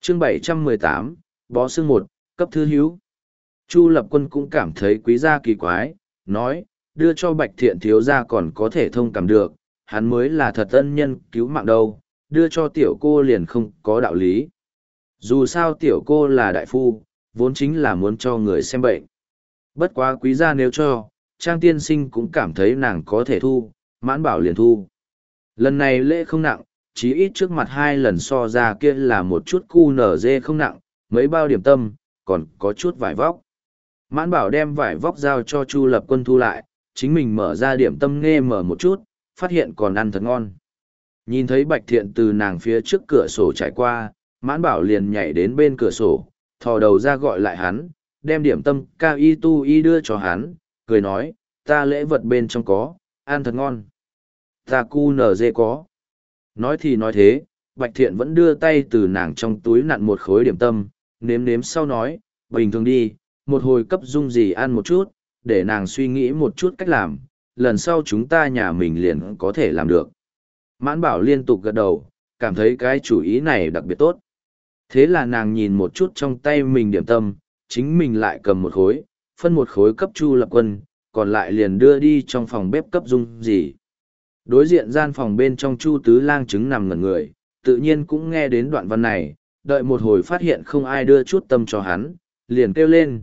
Chương 718, Bó xương một, cấp thư hữu. Chu Lập Quân cũng cảm thấy quý gia kỳ quái, nói, đưa cho Bạch Thiện thiếu gia còn có thể thông cảm được, hắn mới là thật ân nhân cứu mạng đâu, đưa cho tiểu cô liền không có đạo lý. Dù sao tiểu cô là đại phu, vốn chính là muốn cho người xem bệnh. Bất quá quý gia nếu cho, Trang tiên sinh cũng cảm thấy nàng có thể thu, Mãn Bảo liền thu. Lần này lễ không nặng, chí ít trước mặt 2 lần so ra kia là một chút cu nở dê không nặng, mấy bao điểm tâm, còn có chút vải vóc. Mãn Bảo đem vải vóc giao cho Chu Lập Quân thu lại, chính mình mở ra điểm tâm nghe mở một chút, phát hiện còn ăn thật ngon. Nhìn thấy Bạch Thiện từ nàng phía trước cửa sổ trải qua, Mãn Bảo liền nhảy đến bên cửa sổ, thò đầu ra gọi lại hắn, đem điểm tâm cao y tu y đưa cho hắn, cười nói, ta lễ vật bên trong có, ăn thật ngon. Ta cu nở dê có. Nói thì nói thế, Bạch Thiện vẫn đưa tay từ nàng trong túi nặn một khối điểm tâm, nếm nếm sau nói, bình thường đi, một hồi cấp dung gì ăn một chút, để nàng suy nghĩ một chút cách làm, lần sau chúng ta nhà mình liền có thể làm được. Mãn Bảo liên tục gật đầu, cảm thấy cái chủ ý này đặc biệt tốt. Thế là nàng nhìn một chút trong tay mình điểm tâm, chính mình lại cầm một khối, phân một khối cấp Chu Lập Quân, còn lại liền đưa đi trong phòng bếp cấp dung gì. Đối diện gian phòng bên trong Chu Tứ Lang chứng nằm ngẩn người, tự nhiên cũng nghe đến đoạn văn này, đợi một hồi phát hiện không ai đưa chút tâm cho hắn, liền kêu lên,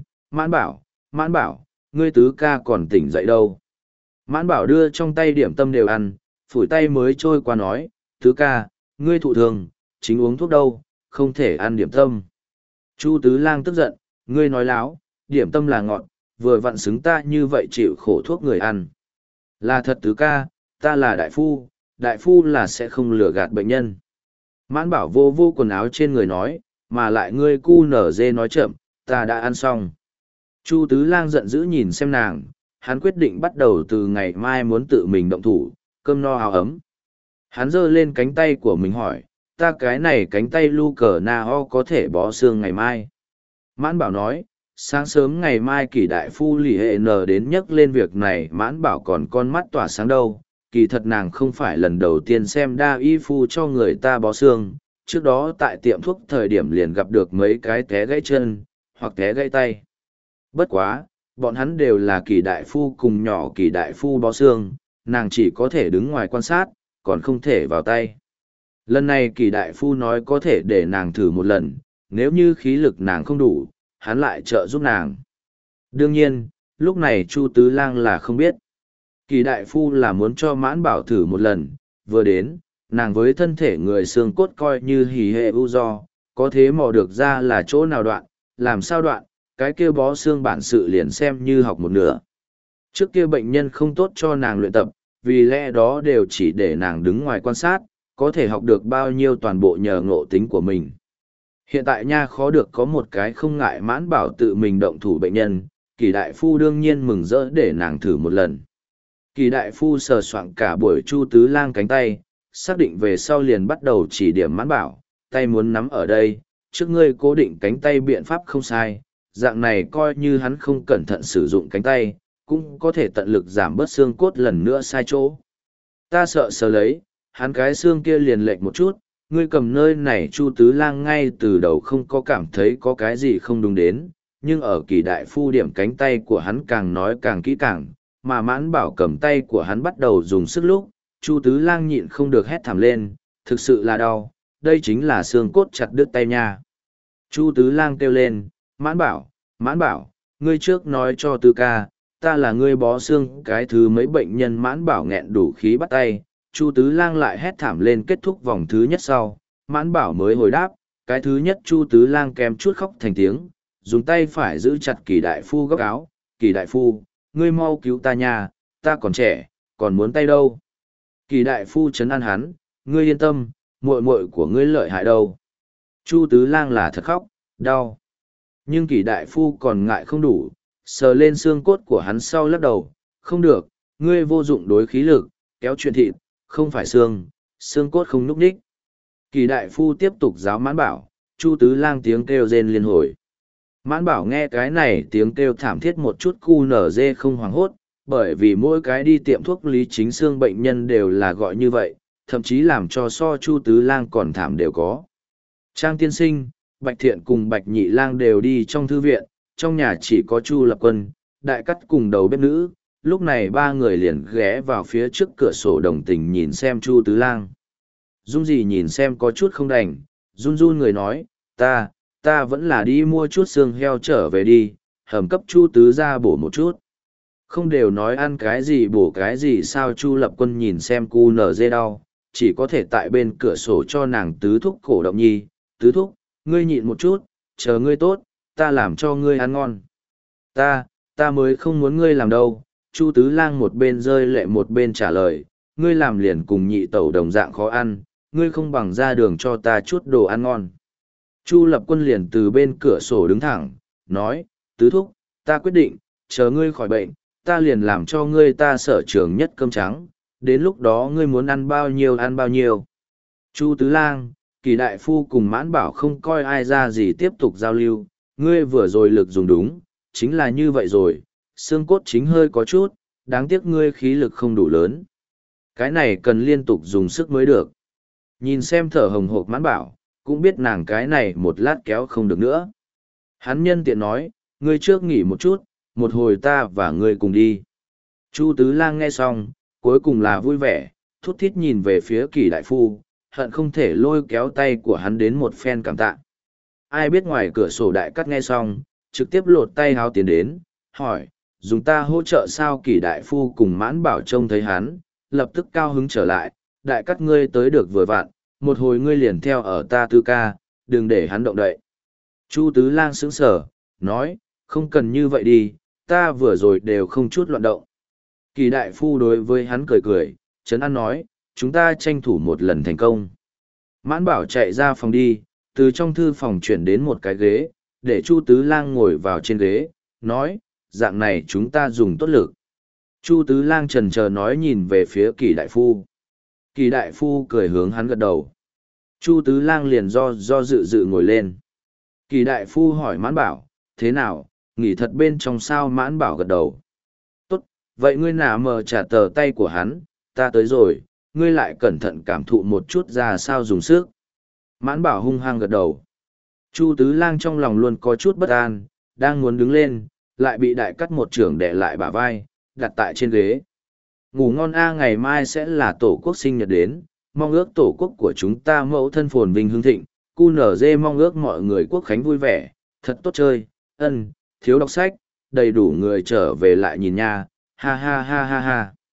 Mãn Bảo, ngươi tứ ca còn tỉnh dậy đâu. Mãn Bảo đưa trong tay điểm tâm đều ăn, phủi tay mới trôi qua nói, tứ ca, ngươi thụ thường, chính uống thuốc đâu, không thể ăn điểm tâm. Chu Tứ Lang tức giận, ngươi nói láo, điểm tâm là ngọt, vừa vặn xứng ta như vậy chịu khổ thuốc người ăn. Là thật tứ ca, ta là đại phu là sẽ không lừa gạt bệnh nhân. Mãn Bảo vô vô quần áo trên người nói, mà lại ngươi cu nở dê nói chậm, ta đã ăn xong. Chu Tứ Lang giận dữ nhìn xem nàng, hắn quyết định bắt đầu từ ngày mai muốn tự mình động thủ, cơm no áo ấm. Hắn giơ lên cánh tay của mình hỏi, ta cái này cánh tay lu cờ na ho có thể bó xương ngày mai. Mãn Bảo nói, sáng sớm ngày mai Kỳ đại phu lì hệ nờ đến nhắc lên việc này. Mãn Bảo còn con mắt tỏa sáng đâu, kỳ thật nàng không phải lần đầu tiên xem đa y phu cho người ta bó xương, trước đó tại tiệm thuốc thời điểm liền gặp được mấy cái té gãy chân, hoặc té gãy tay. Bất quá, bọn hắn đều là Kỳ đại phu cùng nhỏ Kỳ đại phu bó xương, nàng chỉ có thể đứng ngoài quan sát, còn không thể vào tay. Lần này Kỳ đại phu nói có thể để nàng thử một lần, nếu như khí lực nàng không đủ, hắn lại trợ giúp nàng. Đương nhiên, lúc này Chu Tứ Lang là không biết. Kỳ đại phu là muốn cho Mãn Bảo thử một lần, vừa đến, nàng với thân thể người xương cốt coi như hỉ hệ u do, có thế mò được ra là chỗ nào đoạn, làm sao đoạn, cái kia bó xương bản sự liền xem như học một nửa. Trước kia bệnh nhân không tốt cho nàng luyện tập, vì lẽ đó đều chỉ để nàng đứng ngoài quan sát, có thể học được bao nhiêu toàn bộ nhờ ngộ tính của mình. Hiện tại nha khó được có một cái không ngại Mãn Bảo tự mình động thủ bệnh nhân, Kỳ đại phu đương nhiên mừng rỡ để nàng thử một lần. Kỳ đại phu sờ soạng cả buổi Chu Tứ Lang cánh tay, xác định về sau liền bắt đầu chỉ điểm Mãn Bảo, tay muốn nắm ở đây, trước ngươi cố định cánh tay biện pháp không sai, dạng này coi như hắn không cẩn thận sử dụng cánh tay, cũng có thể tận lực giảm bớt xương cốt lần nữa sai chỗ. Ta sợ sờ lấy, hắn cái xương kia liền lệch một chút, ngươi cầm nơi này. Chu Tứ Lang ngay từ đầu không có cảm thấy có cái gì không đúng đến, nhưng ở Kỳ đại phu điểm cánh tay của hắn càng nói càng kỹ càng, mà Mãn Bảo cầm tay của hắn bắt đầu dùng sức lúc, Chu Tứ Lang nhịn không được hét thảm lên, thực sự là đau, đây chính là xương cốt chặt đứt tay nha. Chu Tứ Lang kêu lên, Mãn Bảo, ngươi trước nói cho Tứ ca, ta là ngươi bó xương cái thứ mấy bệnh nhân. Mãn Bảo nghẹn đủ khí bắt tay, Chu Tứ Lang lại hét thảm lên. Kết thúc vòng thứ nhất sau, Mãn Bảo mới hồi đáp, cái thứ nhất. Chu Tứ Lang kèm chút khóc thành tiếng, dùng tay phải giữ chặt Kỳ đại phu góc áo, Kỳ đại phu, ngươi mau cứu ta nha, ta còn trẻ, còn muốn tay đâu. Kỳ đại phu trấn an hắn, ngươi yên tâm, muội muội của ngươi lợi hại đâu. Chu Tứ Lang là thật khóc, đau. Nhưng Kỳ đại phu còn ngại không đủ, sờ lên xương cốt của hắn sau lắc đầu, không được, ngươi vô dụng đối khí lực, kéo chuyện thịt, không phải xương cốt không núp đích. Kỳ đại phu tiếp tục giáo Mãn Bảo, Chu Tứ Lang tiếng kêu rên liên hồi. Mãn Bảo nghe cái này tiếng kêu thảm thiết một chút cu nở dê không hoảng hốt, bởi vì mỗi cái đi tiệm thuốc lý chính xương bệnh nhân đều là gọi như vậy, thậm chí làm cho so Chu Tứ Lang còn thảm đều có. Trang tiên sinh, Bạch Thiện cùng Bạch Nhị Lang đều đi trong thư viện, trong nhà chỉ có Chu Lập Quân, Đại Cắt cùng đầu bếp nữ, lúc này ba người liền ghé vào phía trước cửa sổ đồng tình nhìn xem Chu Tứ Lang. Dung Dì nhìn xem có chút không đành, run run người nói, ta vẫn là đi mua chút xương heo trở về đi, hầm cấp Chu Tứ ra bổ một chút. Không đều nói ăn cái gì bổ cái gì sao. Chu Lập Quân nhìn xem cu nở dê đau, chỉ có thể tại bên cửa sổ cho nàng tứ thúc cổ động nhi, tứ thúc, ngươi nhịn một chút, chờ ngươi tốt, ta làm cho ngươi ăn ngon. Ta mới không muốn ngươi làm đâu. Chu Tứ Lang một bên rơi lệ một bên trả lời, ngươi làm liền cùng nhị tẩu đồng dạng khó ăn, ngươi không bằng ra đường cho ta chút đồ ăn ngon. Chu Lập Quân liền từ bên cửa sổ đứng thẳng, nói, tứ thúc, ta quyết định, chờ ngươi khỏi bệnh, ta liền làm cho ngươi ta sở trường nhất cơm trắng, đến lúc đó ngươi muốn ăn bao nhiêu ăn bao nhiêu. Chu Tứ Lang, Kỳ đại phu cùng Mãn Bảo không coi ai ra gì tiếp tục giao lưu, ngươi vừa rồi lực dùng đúng, chính là như vậy rồi, xương cốt chính hơi có chút, đáng tiếc ngươi khí lực không đủ lớn. Cái này cần liên tục dùng sức mới được. Nhìn xem thở hồng hộc Mãn Bảo, cũng biết nàng cái này một lát kéo không được nữa. Hắn nhân tiện nói, ngươi trước nghỉ một chút, một hồi ta và ngươi cùng đi. Chu Tứ Lang nghe xong, cuối cùng là vui vẻ, thút thít nhìn về phía Kỳ đại phu, hận không thể lôi kéo tay của hắn đến một phen cảm tạ. Ai biết ngoài cửa sổ Đại Cắt nghe xong, trực tiếp lột tay háo tiến đến, hỏi, dùng ta hỗ trợ sao? Kỳ đại phu cùng Mãn Bảo trông thấy hắn, lập tức cao hứng trở lại, Đại Cắt ngươi tới được vừa vặn, một hồi ngươi liền theo ở ta Tư ca, đừng để hắn động đậy. Chu Tứ Lang sững sờ, nói, không cần như vậy đi, ta vừa rồi đều không chút loạn động. Kỳ đại phu đối với hắn cười cười, trấn an nói, chúng ta tranh thủ một lần thành công. Mãn Bảo chạy ra phòng đi, từ trong thư phòng chuyển đến một cái ghế, để Chu Tứ Lang ngồi vào trên ghế, nói, dạng này chúng ta dùng tốt lực. Chu Tứ Lang chần chờ nói nhìn về phía Kỳ đại phu. Kỳ đại phu cười hướng hắn gật đầu. Chu Tứ Lang liền do dự ngồi lên. Kỳ đại phu hỏi Mãn Bảo, thế nào, nghỉ thật bên trong sao? Mãn Bảo gật đầu. Tốt, vậy ngươi nào mờ trả tờ tay của hắn, ta tới rồi, ngươi lại cẩn thận cảm thụ một chút ra sao dùng sức. Mãn Bảo hung hăng gật đầu. Chu Tứ Lang trong lòng luôn có chút bất an, đang muốn đứng lên, lại bị Đại Cắt một chưởng đè lại bả vai, đặt tại trên ghế. Ngủ ngon a, ngày mai sẽ là tổ quốc sinh nhật đến, mong ước tổ quốc của chúng ta mẫu thân phồn vinh hưng thịnh, QNZ mong ước mọi người quốc khánh vui vẻ, thật tốt chơi, thiếu đọc sách, đầy đủ người trở về lại nhìn nha, ha ha ha ha ha.